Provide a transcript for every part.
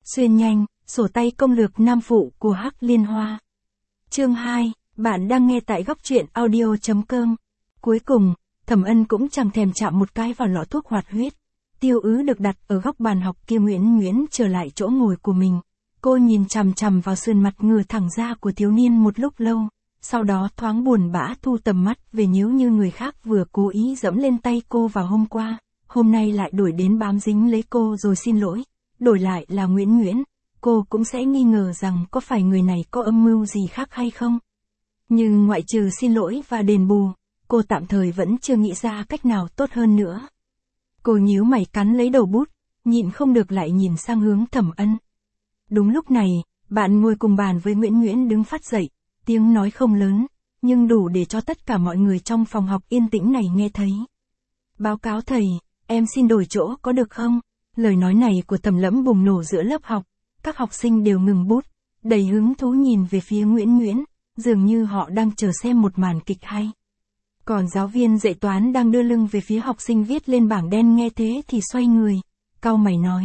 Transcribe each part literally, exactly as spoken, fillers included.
Xuyên nhanh, sổ tay công lược nam phụ của Hắc Liên Hoa. Chương hai, bạn đang nghe tại góc truyện audio chấm com. Cuối cùng, Thẩm Ân cũng chẳng thèm chạm một cái vào lọ thuốc hoạt huyết. Tiêu Ứ được đặt ở góc bàn học kia Nguyễn Nguyễn trở lại chỗ ngồi của mình. Cô nhìn chằm chằm vào sườn mặt ngửa thẳng ra của thiếu niên một lúc lâu, sau đó thoáng buồn bã thu tầm mắt về nếu như người khác vừa cố ý dẫm lên tay cô vào hôm qua, hôm nay lại đuổi đến bám dính lấy cô rồi xin lỗi, đổi lại là Nguyễn Nguyễn, cô cũng sẽ nghi ngờ rằng có phải người này có âm mưu gì khác hay không. Nhưng ngoại trừ xin lỗi và đền bù, cô tạm thời vẫn chưa nghĩ ra cách nào tốt hơn nữa. Cô nhíu mày cắn lấy đầu bút, nhịn không được lại nhìn sang hướng Thẩm Ân. Đúng lúc này, bạn ngồi cùng bàn với Nguyễn Nguyễn đứng phát dậy, tiếng nói không lớn, nhưng đủ để cho tất cả mọi người trong phòng học yên tĩnh này nghe thấy. Báo cáo thầy, em xin đổi chỗ có được không? Lời nói này của Thẩm Lẫm bùng nổ giữa lớp học, các học sinh đều ngừng bút, đầy hứng thú nhìn về phía Nguyễn Nguyễn, dường như họ đang chờ xem một màn kịch hay. Còn giáo viên dạy toán đang đưa lưng về phía học sinh viết lên bảng đen nghe thế thì xoay người, cau mày nói.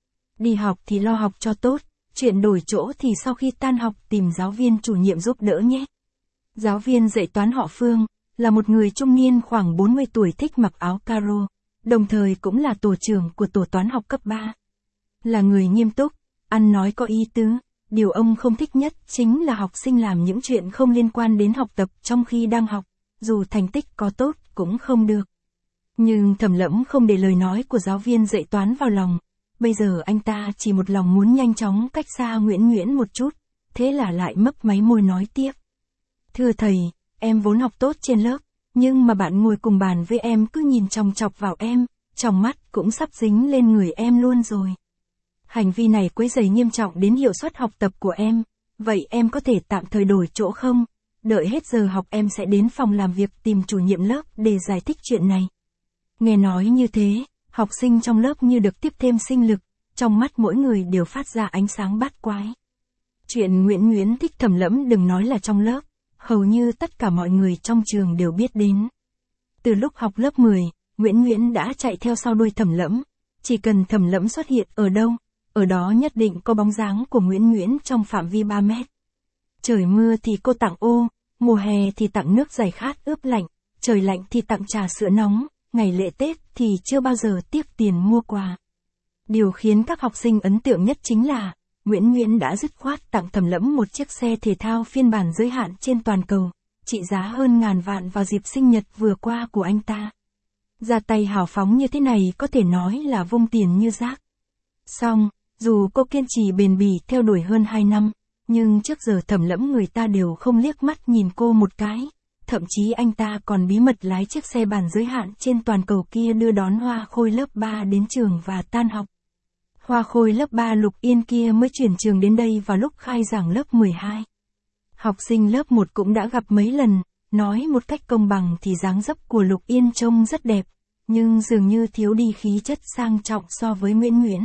Đi học thì lo học cho tốt, chuyện đổi chỗ thì sau khi tan học tìm giáo viên chủ nhiệm giúp đỡ nhé. Giáo viên dạy toán họ Phương, là một người trung niên khoảng bốn mươi tuổi thích mặc áo caro, đồng thời cũng là tổ trưởng của tổ toán học cấp ba. Là người nghiêm túc, ăn nói có ý tứ, điều ông không thích nhất chính là học sinh làm những chuyện không liên quan đến học tập trong khi đang học, dù thành tích có tốt cũng không được. Nhưng Thẩm Lẫm không để lời nói của giáo viên dạy toán vào lòng. Bây giờ anh ta chỉ một lòng muốn nhanh chóng cách xa Nguyễn Nguyễn một chút, thế là lại mấp máy môi nói tiếp. Thưa thầy, em vốn học tốt trên lớp, nhưng mà bạn ngồi cùng bàn với em cứ nhìn chòng chọc vào em, trong mắt cũng sắp dính lên người em luôn rồi. Hành vi này quấy rầy nghiêm trọng đến hiệu suất học tập của em, vậy em có thể tạm thời đổi chỗ không? Đợi hết giờ học em sẽ đến phòng làm việc tìm chủ nhiệm lớp để giải thích chuyện này. Nghe nói như thế, học sinh trong lớp như được tiếp thêm sinh lực, trong mắt mỗi người đều phát ra ánh sáng bát quái. Chuyện Nguyễn Nguyễn thích Thẩm Lẫm đừng nói là trong lớp, hầu như tất cả mọi người trong trường đều biết đến. Từ lúc học lớp mười, Nguyễn Nguyễn đã chạy theo sau đuôi Thẩm Lẫm, chỉ cần Thẩm Lẫm xuất hiện ở đâu, ở đó nhất định có bóng dáng của Nguyễn Nguyễn trong phạm vi ba mét. Trời mưa thì cô tặng ô, mùa hè thì tặng nước giải khát ướp lạnh, trời lạnh thì tặng trà sữa nóng, ngày lễ Tết thì chưa bao giờ tiếc tiền mua quà. Điều khiến các học sinh ấn tượng nhất chính là, Nguyễn Nguyễn đã dứt khoát tặng Thẩm Lẫm một chiếc xe thể thao phiên bản giới hạn trên toàn cầu, trị giá hơn ngàn vạn vào dịp sinh nhật vừa qua của anh ta. Ra tay hào phóng như thế này có thể nói là vung tiền như rác. Song, dù cô kiên trì bền bỉ theo đuổi hơn hai năm, nhưng trước giờ Thẩm Lẫm người ta đều không liếc mắt nhìn cô một cái. Thậm chí anh ta còn bí mật lái chiếc xe bản giới hạn trên toàn cầu kia đưa đón Hoa Khôi lớp ba đến trường và tan học. Hoa Khôi lớp ba Lục Yên kia mới chuyển trường đến đây vào lúc khai giảng lớp mười hai. Học sinh lớp một cũng đã gặp mấy lần, nói một cách công bằng thì dáng dấp của Lục Yên trông rất đẹp, nhưng dường như thiếu đi khí chất sang trọng so với Nguyễn Nguyễn.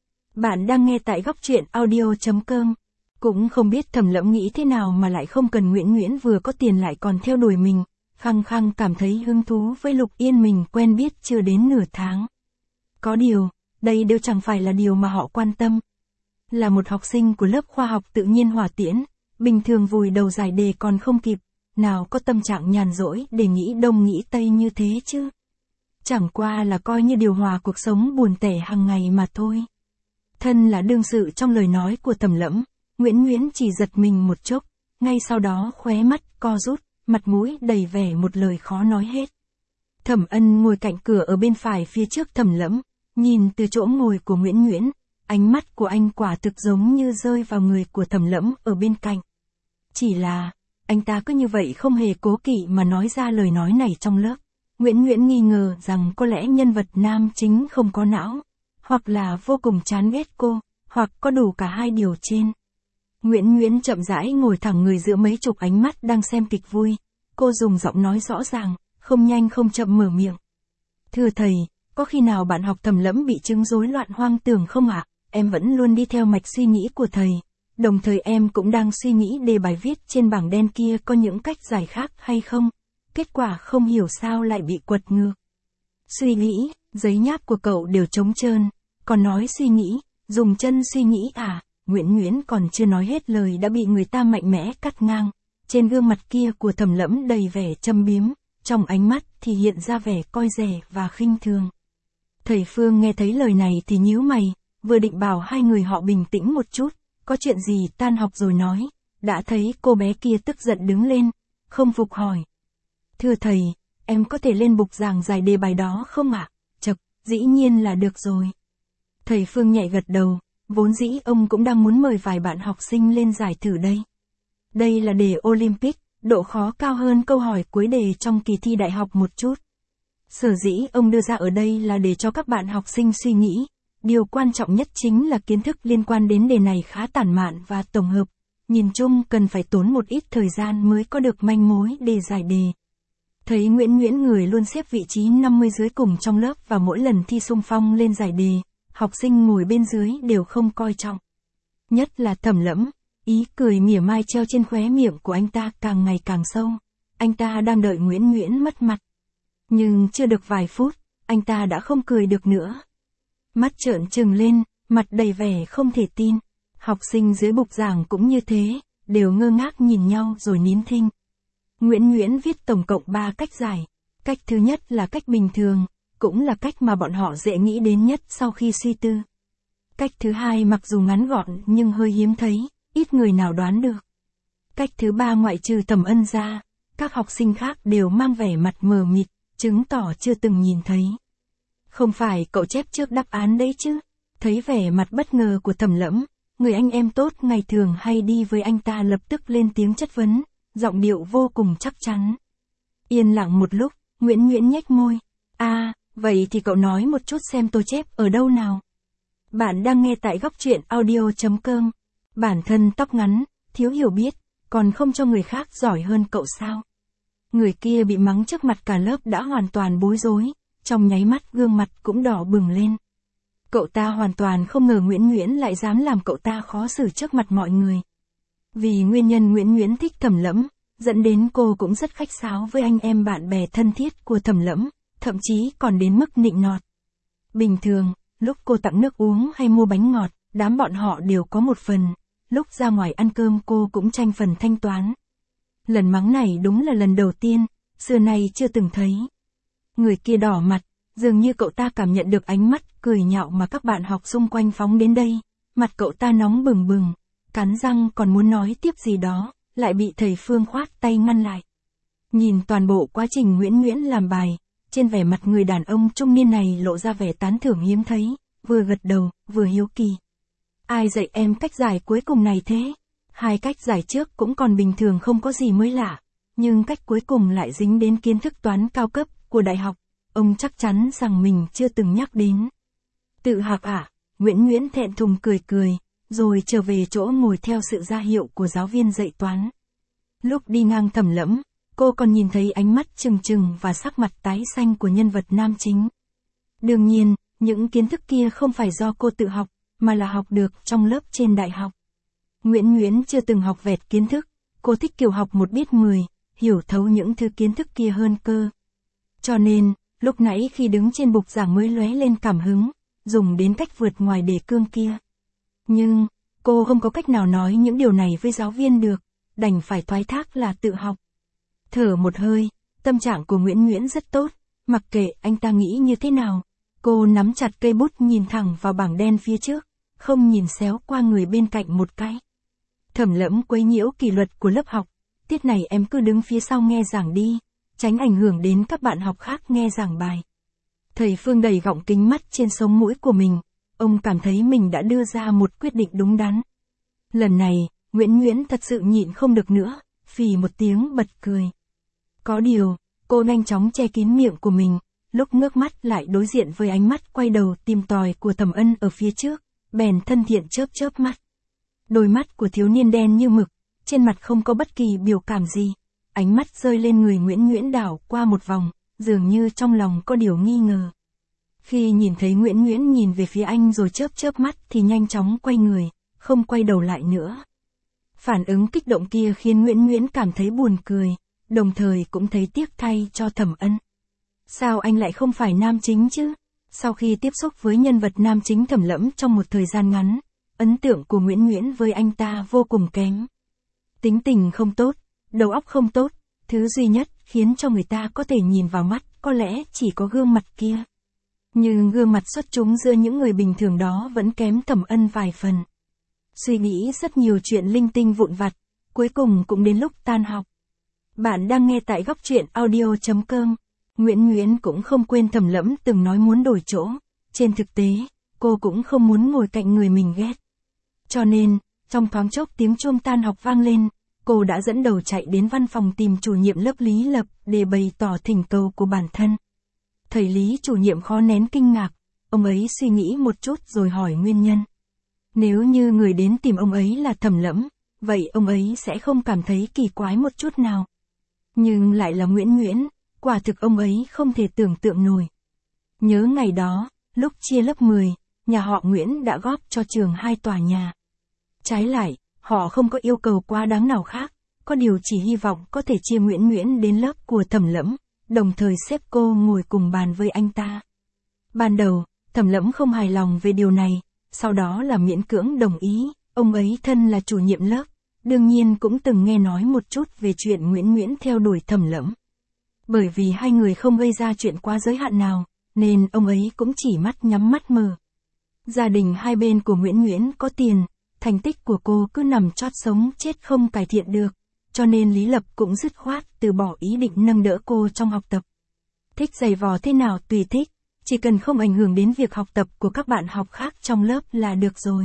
Bạn đang nghe tại góc truyện audio chấm com. Cũng không biết Thẩm Lẫm nghĩ thế nào mà lại không cần Nguyễn Nguyễn vừa có tiền lại còn theo đuổi mình, khăng khăng cảm thấy hứng thú với Lục Yên mình quen biết chưa đến nửa tháng. Có điều, đây đều chẳng phải là điều mà họ quan tâm. Là một học sinh của lớp khoa học tự nhiên hỏa tiễn, bình thường vùi đầu giải đề còn không kịp, nào có tâm trạng nhàn rỗi để nghĩ đông nghĩ tây như thế chứ. Chẳng qua là coi như điều hòa cuộc sống buồn tẻ hàng ngày mà thôi. Thân là đương sự trong lời nói của Thẩm Lẫm, Nguyễn Nguyễn chỉ giật mình một chốc, ngay sau đó khóe mắt co rút, mặt mũi đầy vẻ một lời khó nói hết. Thẩm Ân ngồi cạnh cửa ở bên phải phía trước Thẩm Lẫm, nhìn từ chỗ ngồi của Nguyễn Nguyễn, ánh mắt của anh quả thực giống như rơi vào người của Thẩm Lẫm ở bên cạnh. Chỉ là, anh ta cứ như vậy không hề cố kỵ mà nói ra lời nói này trong lớp. Nguyễn Nguyễn nghi ngờ rằng có lẽ nhân vật nam chính không có não, hoặc là vô cùng chán ghét cô, hoặc có đủ cả hai điều trên. Nguyễn Nguyễn chậm rãi ngồi thẳng người giữa mấy chục ánh mắt đang xem kịch vui. Cô dùng giọng nói rõ ràng, không nhanh không chậm mở miệng. Thưa thầy, có khi nào bạn học Thẩm Lẫm bị chứng rối loạn hoang tưởng không ạ? Em vẫn luôn đi theo mạch suy nghĩ của thầy. Đồng thời em cũng đang suy nghĩ đề bài viết trên bảng đen kia có những cách giải khác hay không. Kết quả không hiểu sao lại bị quật ngược. Suy nghĩ, giấy nháp của cậu đều trống trơn. Còn nói suy nghĩ, Dùng chân suy nghĩ à? Nguyễn Nguyễn còn chưa nói hết lời đã bị người ta mạnh mẽ cắt ngang. Trên gương mặt kia của Thẩm Lẫm đầy vẻ châm biếm, trong ánh mắt thì hiện ra vẻ coi rẻ và khinh thường. Thầy Phương nghe thấy lời này thì nhíu mày, vừa định bảo hai người họ bình tĩnh một chút, có chuyện gì tan học rồi nói, đã thấy cô bé kia tức giận đứng lên, không phục hỏi. Thưa thầy, em có thể lên bục giảng giải đề bài đó không ạ? À? Chậc, dĩ nhiên là được rồi. Thầy Phương nhẹ gật đầu, vốn dĩ ông cũng đang muốn mời vài bạn học sinh lên giải thử đây. Đây là đề Olympic, độ khó cao hơn câu hỏi cuối đề trong kỳ thi đại học một chút. Sở dĩ ông đưa ra ở đây là để cho các bạn học sinh suy nghĩ, điều quan trọng nhất chính là kiến thức liên quan đến đề này khá tản mạn và tổng hợp, nhìn chung cần phải tốn một ít thời gian mới có được manh mối để giải đề. Thấy Nguyễn Nguyễn người luôn xếp vị trí năm mươi dưới cùng trong lớp và mỗi lần thi xung phong lên giải đề, học sinh ngồi bên dưới đều không coi trọng. Nhất là Thẩm Lẫm, ý cười mỉa mai treo trên khóe miệng của anh ta càng ngày càng sâu. Anh ta đang đợi Nguyễn Nguyễn mất mặt. Nhưng chưa được vài phút, anh ta đã không cười được nữa. Mắt trợn trừng lên, mặt đầy vẻ không thể tin. Học sinh dưới bục giảng cũng như thế, đều ngơ ngác nhìn nhau rồi nín thinh. Nguyễn Nguyễn viết tổng cộng ba cách giải. Cách thứ nhất là cách bình thường, cũng là cách mà bọn họ dễ nghĩ đến nhất sau khi suy tư. Cách thứ hai mặc dù ngắn gọn nhưng hơi hiếm thấy, ít người nào đoán được. Cách thứ ba ngoại trừ Thẩm Ân ra, các học sinh khác đều mang vẻ mặt mờ mịt, chứng tỏ chưa từng nhìn thấy. Không phải cậu chép trước đáp án đấy chứ? Thấy vẻ mặt bất ngờ của Thẩm Lẫm, người anh em tốt ngày thường hay đi với anh ta lập tức lên tiếng chất vấn, giọng điệu vô cùng chắc chắn. Yên lặng một lúc, Nguyễn Nguyễn nhếch môi. À, vậy thì cậu nói một chút xem tôi chép ở đâu nào. Bạn đang nghe tại góc truyện audio chấm com. Bản thân tóc ngắn, thiếu hiểu biết, còn không cho người khác giỏi hơn cậu sao? Người kia bị mắng trước mặt cả lớp đã hoàn toàn bối rối, trong nháy mắt gương mặt cũng đỏ bừng lên. Cậu ta hoàn toàn không ngờ Nguyễn Nguyễn lại dám làm cậu ta khó xử trước mặt mọi người. Vì nguyên nhân Nguyễn Nguyễn thích Thẩm Lẫm, dẫn đến cô cũng rất khách sáo với anh em bạn bè thân thiết của Thẩm Lẫm, thậm chí còn đến mức nịnh nọt. Bình thường, lúc cô tặng nước uống hay mua bánh ngọt, đám bọn họ đều có một phần, lúc ra ngoài ăn cơm cô cũng tranh phần thanh toán. Lần mắng này đúng là lần đầu tiên, xưa nay chưa từng thấy. Người kia đỏ mặt, dường như cậu ta cảm nhận được ánh mắt cười nhạo mà các bạn học xung quanh phóng đến đây, mặt cậu ta nóng bừng bừng, cắn răng còn muốn nói tiếp gì đó, lại bị thầy Phương khoát tay ngăn lại. Nhìn toàn bộ quá trình Nguyễn Nguyễn làm bài, trên vẻ mặt người đàn ông trung niên này lộ ra vẻ tán thưởng hiếm thấy, vừa gật đầu, vừa hiếu kỳ. Ai dạy em cách giải cuối cùng này thế? Hai cách giải trước cũng còn bình thường không có gì mới lạ, nhưng cách cuối cùng lại dính đến kiến thức toán cao cấp của đại học, ông chắc chắn rằng mình chưa từng nhắc đến. Tự học à? Nguyễn Nguyễn thẹn thùng cười cười, rồi trở về chỗ ngồi theo sự ra hiệu của giáo viên dạy toán. Lúc đi ngang Thẩm Lẫm, cô còn nhìn thấy ánh mắt trừng trừng và sắc mặt tái xanh của nhân vật nam chính. Đương nhiên, những kiến thức kia không phải do cô tự học, mà là học được trong lớp trên đại học. Nguyễn Nguyễn chưa từng học vẹt kiến thức, cô thích kiểu học một biết mười, hiểu thấu những thứ kiến thức kia hơn cơ. Cho nên, lúc nãy khi đứng trên bục giảng mới lóe lên cảm hứng, dùng đến cách vượt ngoài đề cương kia. Nhưng, cô không có cách nào nói những điều này với giáo viên được, đành phải thoái thác là tự học. Thở một hơi, tâm trạng của Nguyễn Nguyễn rất tốt, mặc kệ anh ta nghĩ như thế nào. Cô nắm chặt cây bút nhìn thẳng vào bảng đen phía trước, không nhìn xéo qua người bên cạnh một cái. Thẩm Lẫm quấy nhiễu kỷ luật của lớp học, tiết này em cứ đứng phía sau nghe giảng đi, tránh ảnh hưởng đến các bạn học khác nghe giảng bài. Thầy Phương đầy gọng kính mắt trên sống mũi của mình, ông cảm thấy mình đã đưa ra một quyết định đúng đắn. Lần này, Nguyễn Nguyễn thật sự nhịn không được nữa, phì một tiếng bật cười. Có điều, cô nhanh chóng che kín miệng của mình, lúc ngước mắt lại đối diện với ánh mắt quay đầu tìm tòi của Thẩm Ân ở phía trước, bèn thân thiện chớp chớp mắt. Đôi mắt của thiếu niên đen như mực, trên mặt không có bất kỳ biểu cảm gì, ánh mắt rơi lên người Nguyễn Nguyễn đảo qua một vòng, dường như trong lòng có điều nghi ngờ. Khi nhìn thấy Nguyễn Nguyễn nhìn về phía anh rồi chớp chớp mắt thì nhanh chóng quay người, không quay đầu lại nữa. Phản ứng kích động kia khiến Nguyễn Nguyễn cảm thấy buồn cười, đồng thời cũng thấy tiếc thay cho Thẩm Ân. Sao anh lại không phải nam chính chứ? Sau khi tiếp xúc với nhân vật nam chính Thẩm Lẫm trong một thời gian ngắn, ấn tượng của Nguyễn Nguyễn với anh ta vô cùng kém. Tính tình không tốt, đầu óc không tốt, thứ duy nhất khiến cho người ta có thể nhìn vào mắt có lẽ chỉ có gương mặt kia. Nhưng gương mặt xuất chúng giữa những người bình thường đó vẫn kém Thẩm Ân vài phần. Suy nghĩ rất nhiều chuyện linh tinh vụn vặt, cuối cùng cũng đến lúc tan học. Bạn đang nghe tại góc truyện audio chấm com. Nguyễn Nguyễn cũng không quên Thẩm Lẫm từng nói muốn đổi chỗ, trên thực tế, cô cũng không muốn ngồi cạnh người mình ghét. Cho nên, trong thoáng chốc tiếng chuông tan học vang lên, cô đã dẫn đầu chạy đến văn phòng tìm chủ nhiệm lớp Lý Lập để bày tỏ thỉnh cầu của bản thân. Thầy Lý chủ nhiệm khó nén kinh ngạc, ông ấy suy nghĩ một chút rồi hỏi nguyên nhân. Nếu như người đến tìm ông ấy là Thẩm Lẫm, vậy ông ấy sẽ không cảm thấy kỳ quái một chút nào. Nhưng lại là Nguyễn Nguyễn, quả thực ông ấy không thể tưởng tượng nổi. Nhớ ngày đó, lúc chia lớp mười, nhà họ Nguyễn đã góp cho trường hai tòa nhà. Trái lại, họ không có yêu cầu quá đáng nào khác, có điều chỉ hy vọng có thể chia Nguyễn Nguyễn đến lớp của Thẩm Lẫm, đồng thời xếp cô ngồi cùng bàn với anh ta. Ban đầu, Thẩm Lẫm không hài lòng về điều này, sau đó là miễn cưỡng đồng ý, ông ấy thân là chủ nhiệm lớp, đương nhiên cũng từng nghe nói một chút về chuyện Nguyễn Nguyễn theo đuổi Thẩm Lẫm. Bởi vì hai người không gây ra chuyện quá giới hạn nào, nên ông ấy cũng chỉ mắt nhắm mắt mở. Gia đình hai bên của Nguyễn Nguyễn có tiền, thành tích của cô cứ nằm chót sống chết không cải thiện được, cho nên Lý Lập cũng dứt khoát từ bỏ ý định nâng đỡ cô trong học tập. Thích giày vò thế nào tùy thích, chỉ cần không ảnh hưởng đến việc học tập của các bạn học khác trong lớp là được rồi.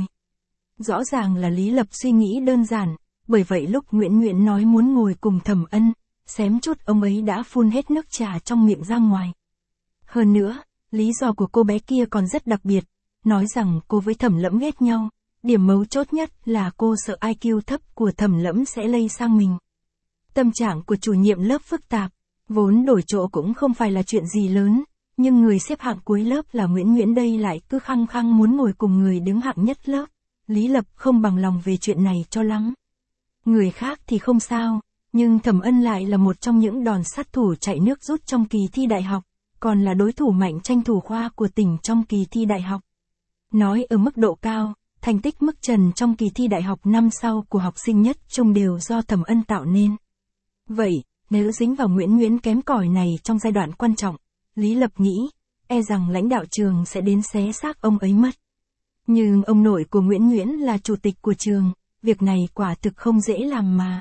Rõ ràng là Lý Lập suy nghĩ đơn giản, bởi vậy lúc Nguyễn Nguyễn nói muốn ngồi cùng Thẩm Ân, xém chút ông ấy đã phun hết nước trà trong miệng ra ngoài. Hơn nữa, lý do của cô bé kia còn rất đặc biệt, nói rằng cô với Thẩm Lẫm ghét nhau, điểm mấu chốt nhất là cô sợ i kiu thấp của Thẩm Lẫm sẽ lây sang mình. Tâm trạng của chủ nhiệm lớp phức tạp, vốn đổi chỗ cũng không phải là chuyện gì lớn, nhưng người xếp hạng cuối lớp là Nguyễn Nguyễn đây lại cứ khăng khăng muốn ngồi cùng người đứng hạng nhất lớp, Lý Lập không bằng lòng về chuyện này cho lắm. Người khác thì không sao, nhưng Thẩm Ân lại là một trong những đòn sát thủ chạy nước rút trong kỳ thi đại học, còn là đối thủ mạnh tranh thủ khoa của tỉnh trong kỳ thi đại học. Nói ở mức độ cao, thành tích mức trần trong kỳ thi đại học năm sau của học sinh nhất trung đều do Thẩm Ân tạo nên. Vậy, nếu dính vào Nguyễn Nguyễn kém cỏi này trong giai đoạn quan trọng, Lý Lập nghĩ, e rằng lãnh đạo trường sẽ đến xé xác ông ấy mất. Nhưng ông nội của Nguyễn Nguyễn là chủ tịch của trường, việc này quả thực không dễ làm mà.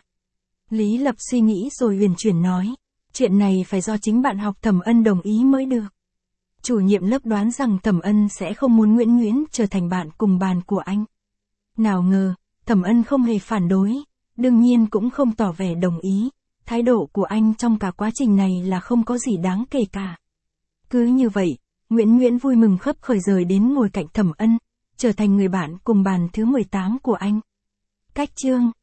Lý Lập suy nghĩ rồi huyền chuyển nói, chuyện này phải do chính bạn học Thẩm Ân đồng ý mới được. Chủ nhiệm lớp đoán rằng Thẩm Ân sẽ không muốn Nguyễn Nguyễn trở thành bạn cùng bàn của anh. Nào ngờ, Thẩm Ân không hề phản đối, đương nhiên cũng không tỏ vẻ đồng ý, thái độ của anh trong cả quá trình này là không có gì đáng kể cả. Cứ như vậy, Nguyễn Nguyễn vui mừng khấp khởi rời đến ngồi cạnh Thẩm Ân, trở thành người bạn cùng bàn thứ mười tám của anh. Cách chương